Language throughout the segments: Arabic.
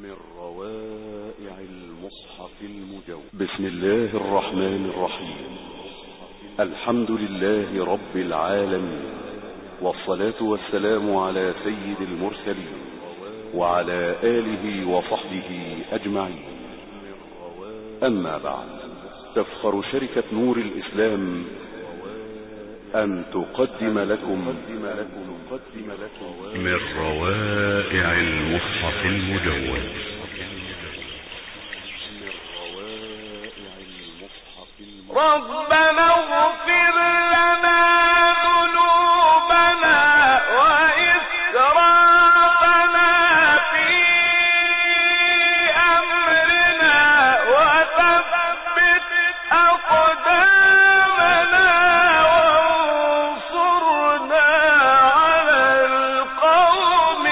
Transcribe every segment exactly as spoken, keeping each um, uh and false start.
من روائع المصحف المجود. بسم الله الرحمن الرحيم. الحمد لله رب العالمين، والصلاة والسلام على سيد المرسلين وعلى آله وصحبه أجمعين. أما بعد، تفخر شركة نور الإسلام أن تقدم لكم من روائع المصحف المجود. ربنا اغفر لنا ذنوبنا وإسرافنا في أمرنا وثبت أقدامنا وانصرنا على القوم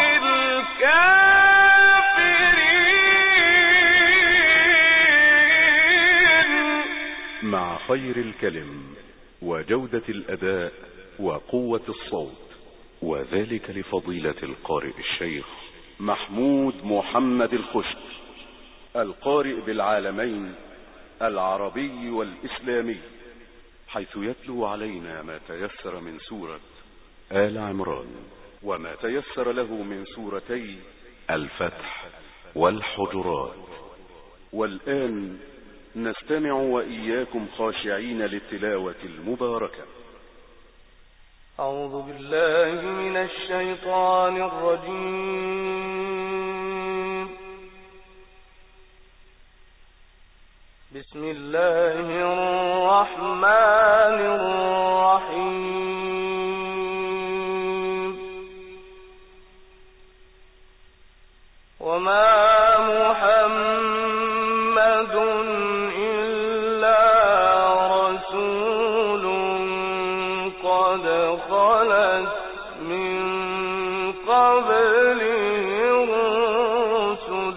الكافرين. مع خير الكلم وجودة الأداء وقوة الصوت، وذلك لفضيلة القارئ الشيخ محمود محمد الخشب، القارئ بالعالمين العربي والإسلامي، حيث يتلو علينا ما تيسر من سورة آل عمران وما تيسر له من سورتي الفتح والحجرات. والآن نستمع وإياكم خاشعين للتلاوة المباركة. أعوذ بالله من الشيطان الرجيم. بسم الله الرحمن الرحيم. وما محمد إلا رسول قد خلت من قبله الرسل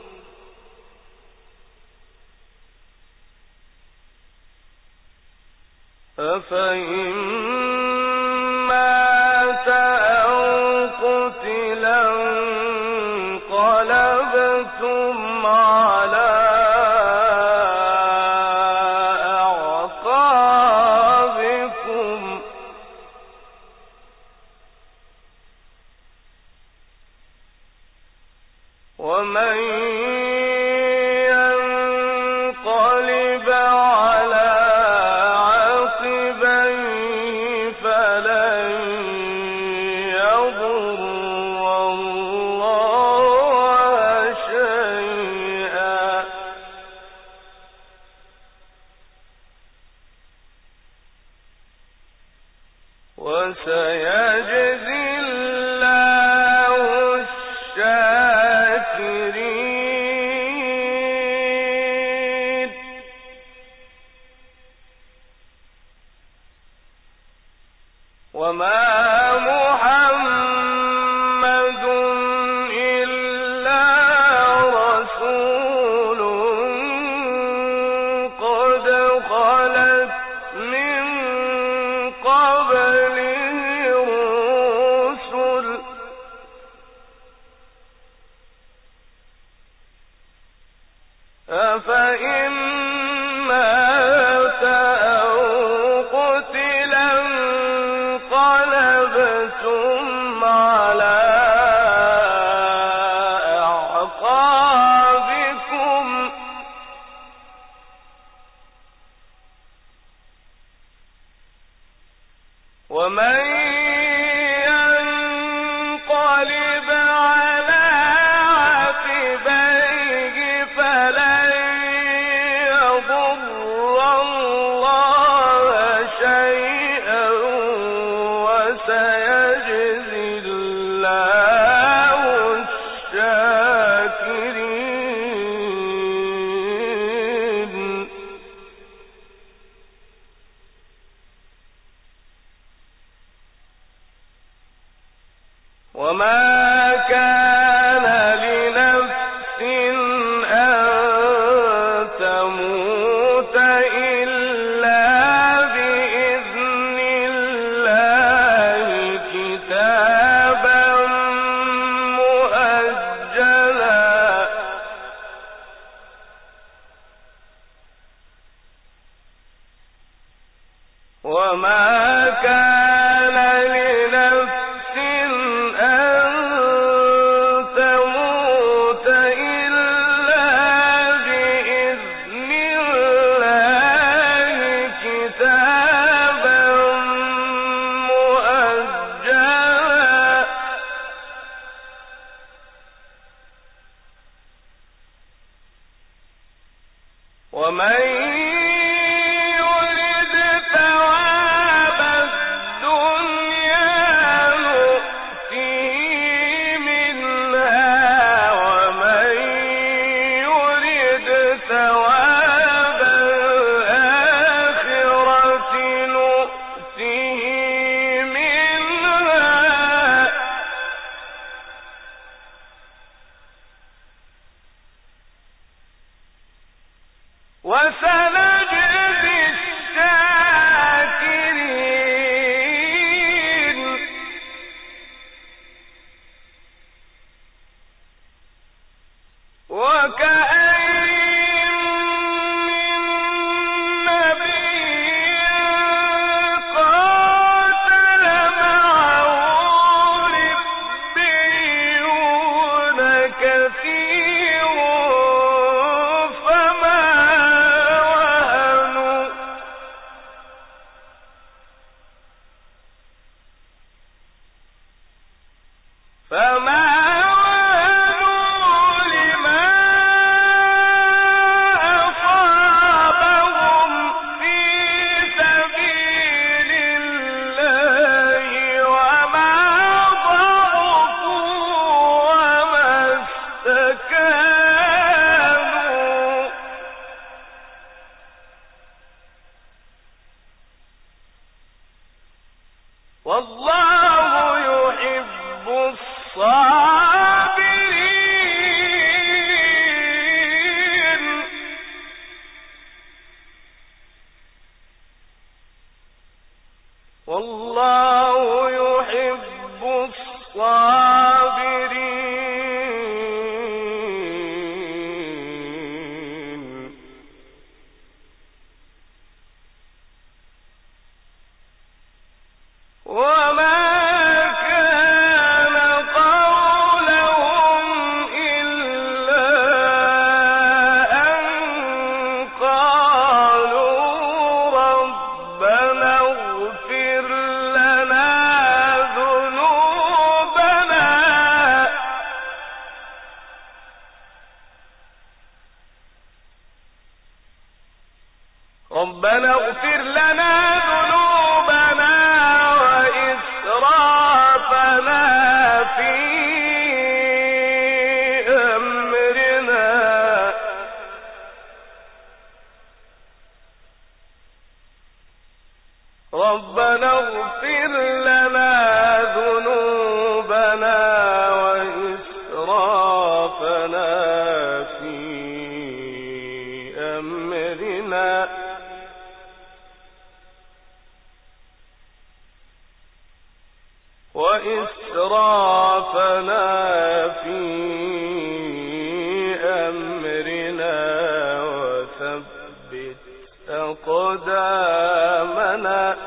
أفإن مات أو قتل انقلبتم على أعقابكم ومن ينقلب على عقبيه فلن يضر الله شيئا وسيجزي الله الشاكرين. وما محمد إلا رسول قد خلت من قبله الرسل أفإن مات أو قتل انقلبتم على أعقابكم ومن ينقلب على عقبيه فلن يضر الله شيئا وسيجزي الله الشاكرين. وما كان لنفس أن تموت إلا بإذن الله كتابا مؤجلا ربنا اغفر لنا ذنوبنا وإسرافنا في أمرنا ربنا اغفر لنا ذنوبنا وإسرافنا في أمرنا وإسرافنا في أمرنا وثبت أقدامنا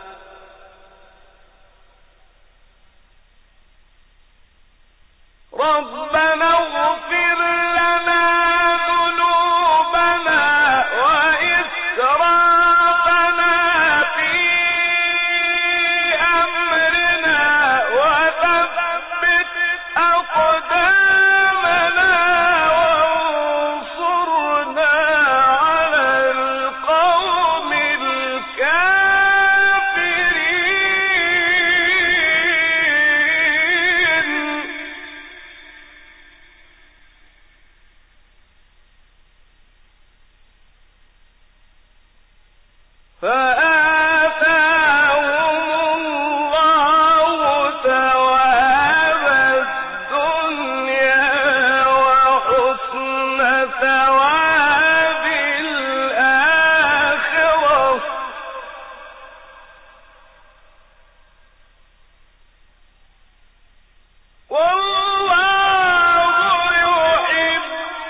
ربنا اغفر لنا ذنوبنا وإسرافنا في أمرنا وثبت أقدامنا وانصرنا على القوم الكافرين فآتاهم الله ثواب الدنيا وحسن ثواب الآخرة والله يحب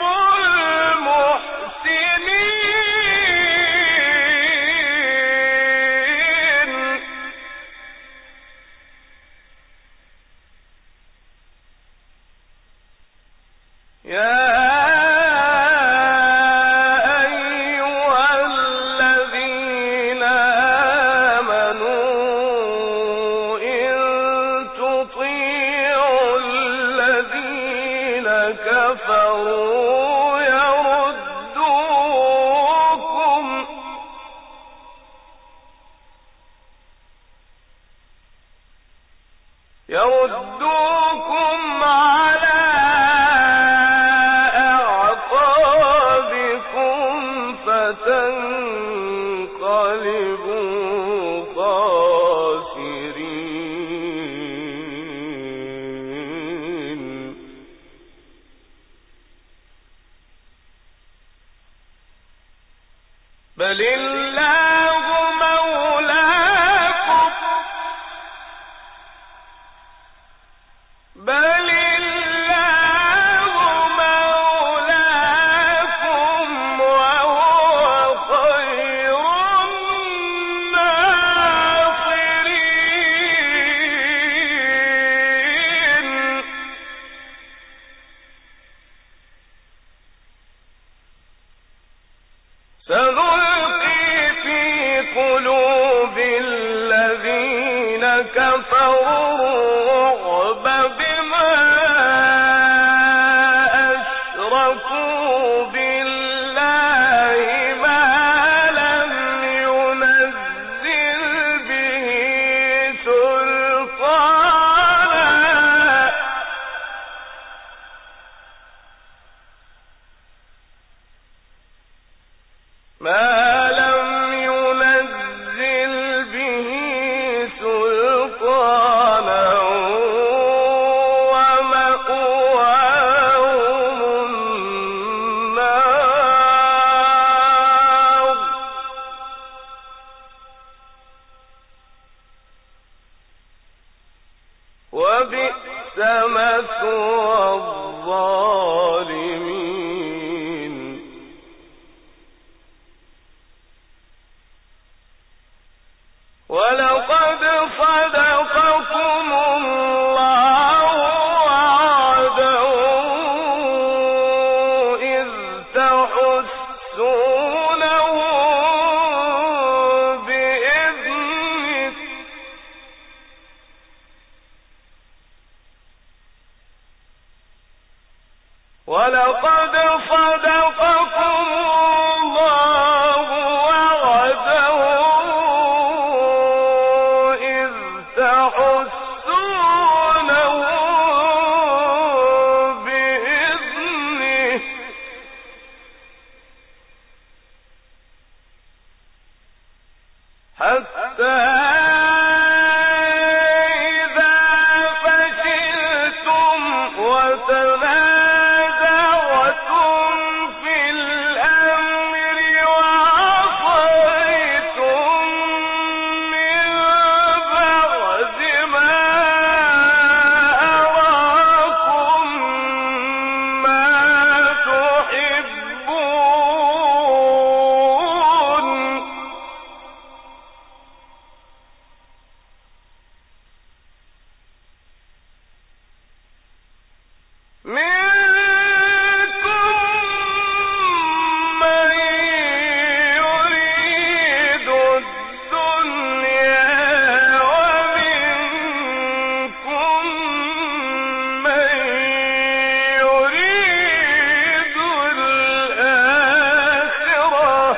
المحسنين يا أيها الذين آمنوا إن تطيعوا الذين كفروا يردوكم وبئس مثوى الظالمين. ولقد صدقكم الله وعده إذ تحسونه بإذنه ولقد صدقكم الله وعده إذ تحسونه بإذنه حتى إذا فشلتم وتنازعتم في الأمر وعصيتم من بعد ما أراكم ما تحبون منكم من يريد الدنيا ومنكم من يريد الآخرة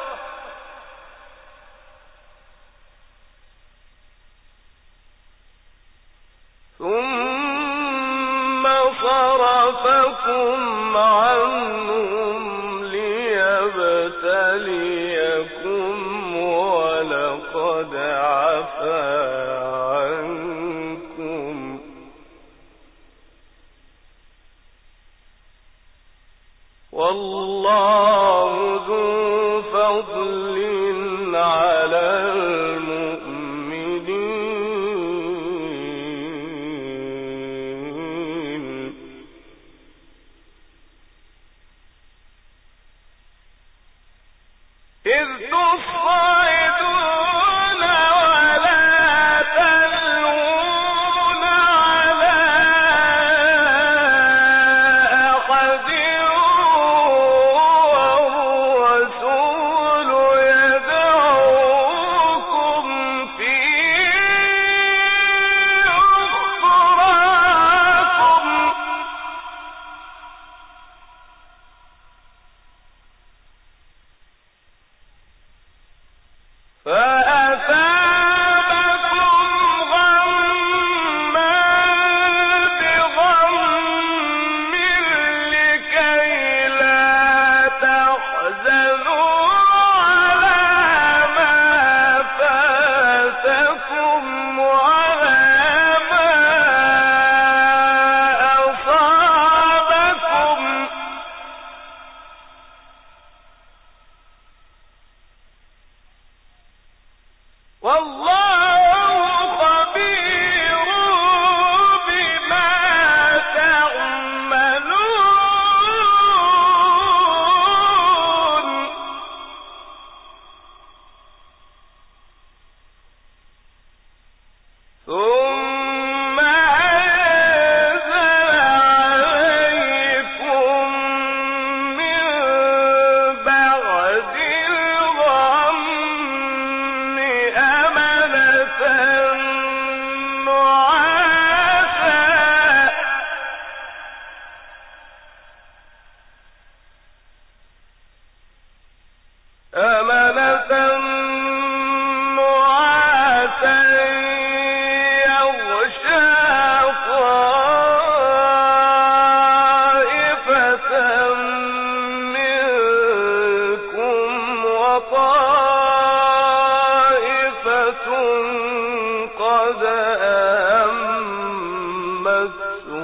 ثم صرفكم عنهم ليبتليكم ولقد عفا عنكم والله ذو فضل على المؤمنين. إذ تصعدون ولا تلوون على أحد والرسول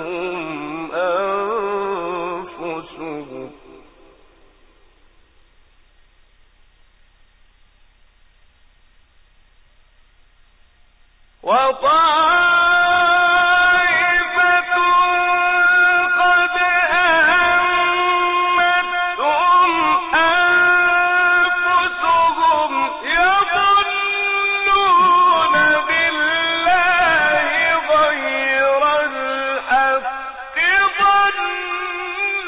أنفسهم وطائفة قد أهمتهم أنفسهم يظنون بالله غير الحق ظن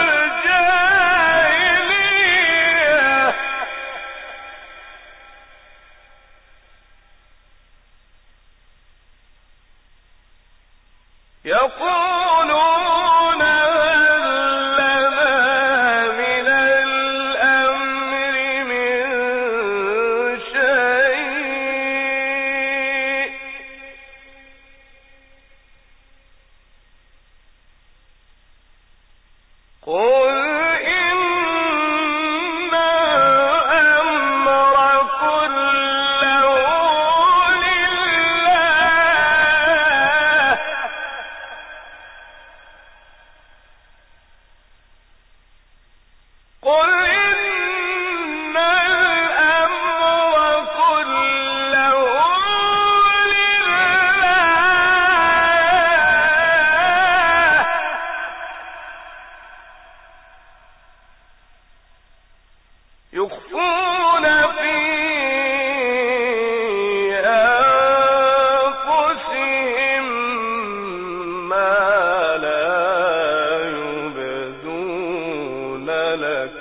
الجاهلية يقولون هل لنا من الأمر من شيء قل إن الأمر كله لله قل إن الأمر كله لله يخفون في أنفسهم ما لا يبدون لك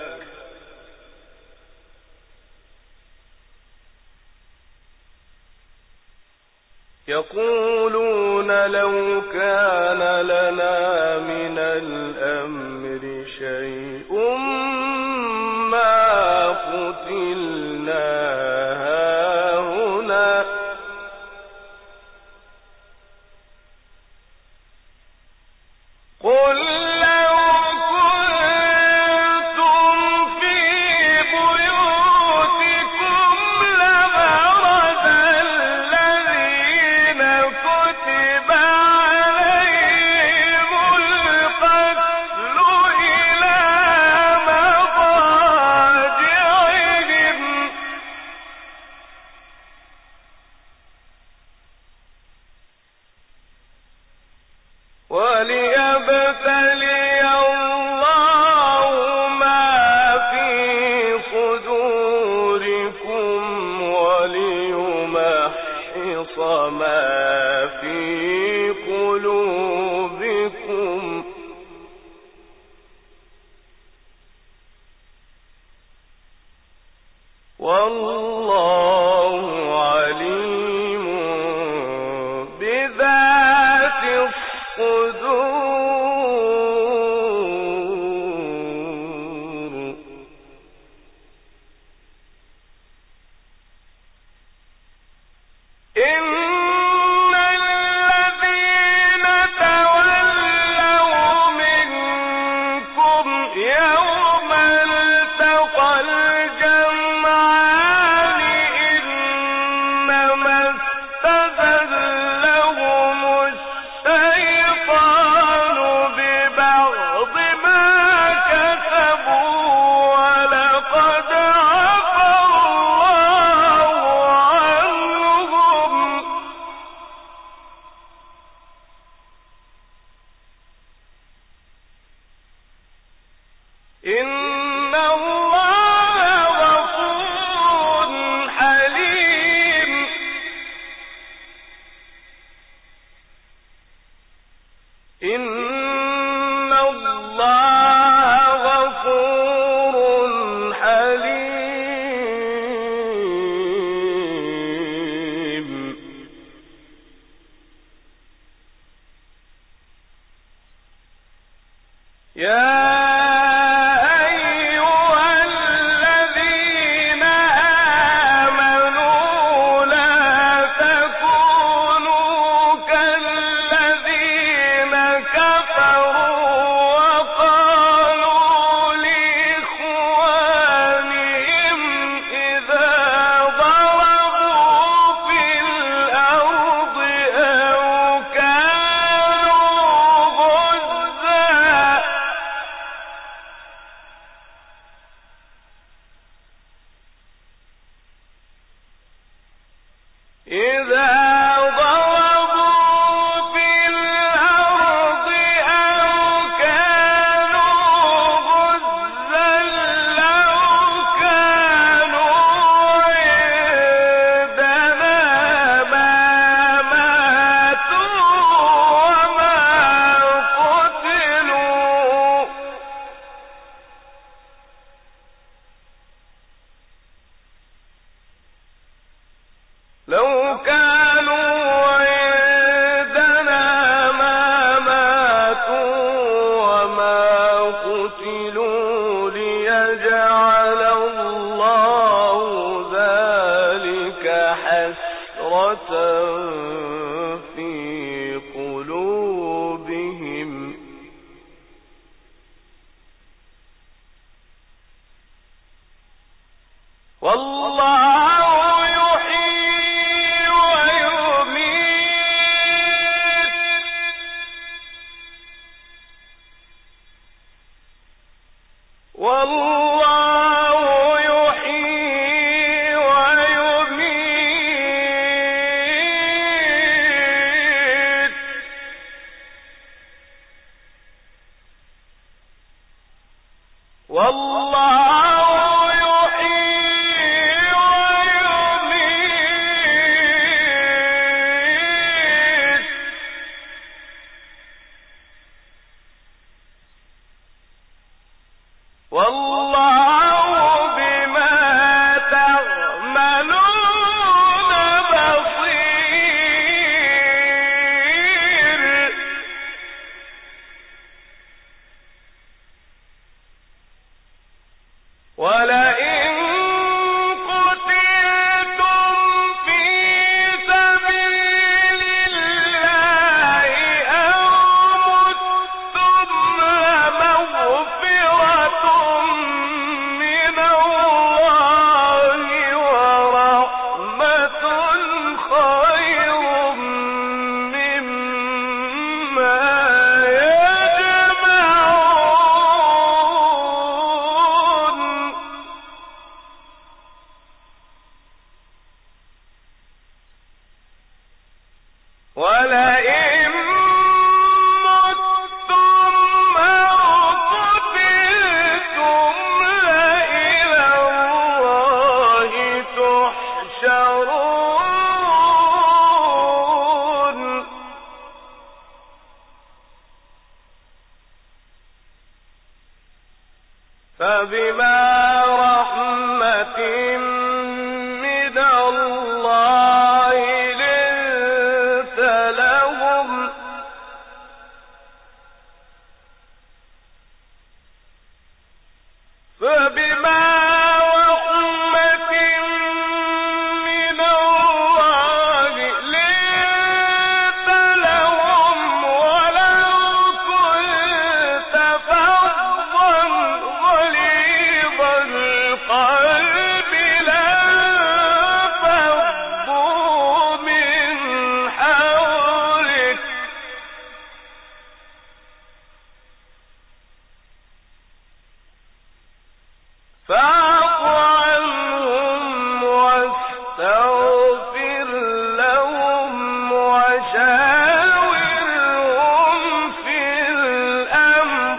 يقولون لو كان لنا من الأمر شيء ما قتلنا هاهنا قل لو كنتم في بيوتكم لبرز الذين كتب عليهم القتل إلى مضاجعهم وليبتلي الله ما في صدوركم وليمحص ما في قلوبكم والله عليم بذات الصدور إن الذين تولوا منكم يوم التقى الجمعان إنما استزلهم الشيطان ببعض ما كسبوا ولقد عفا الله عنهم إن الله غفور حليم إن الله غفور حليم يا ضربوا والله يحيي ويميت والله يحيي ويميت والله بما تعملون بصير ولئن قتلتم في سبيل الله أو متم لمغفرة من الله ورحمة خير مما يجمعون ولئن متم أو قتلتم لإلى الله تحشرون فبما رحمة من الله لنت لهم فبما رحمة من الله لنت لهم ولو كنت فظا غليظ القلب لانفضوا من حولك فاعف عنهم واستغفر لهم وشاورهم في الأمر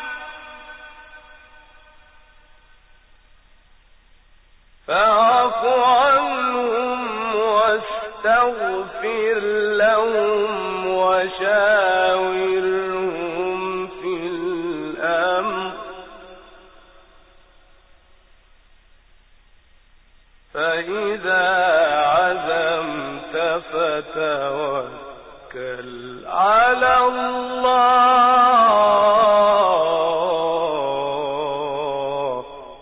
فاعف عنهم واستغفر لهم وشاورهم في الأمر فإذا عزمت فتوكل على الله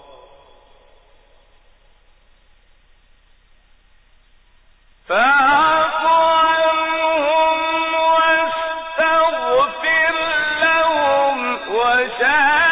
فاعف عنهم واستغفر لهم وشاورهم